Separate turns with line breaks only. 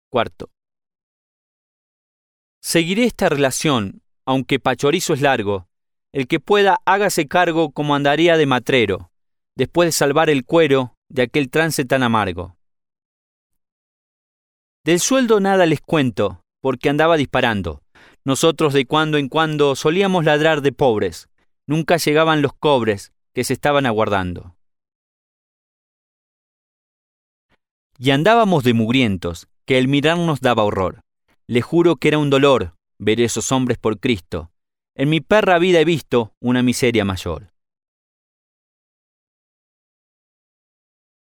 Cuarto. Seguiré esta relación, aunque pa' chorizo es largo. El que pueda, hágase cargo como andaría de matrero, después de salvar el cuero de aquel trance tan amargo. Del sueldo nada les cuento, porque andaba disparando. Nosotros de cuando en cuando solíamos ladrar de pobres. Nunca llegaban los cobres que se estaban aguardando. Y andábamos de mugrientos, que el mirarnos daba horror. Les juro que era un dolor ver esos hombres por Cristo. En mi perra vida he visto una miseria mayor.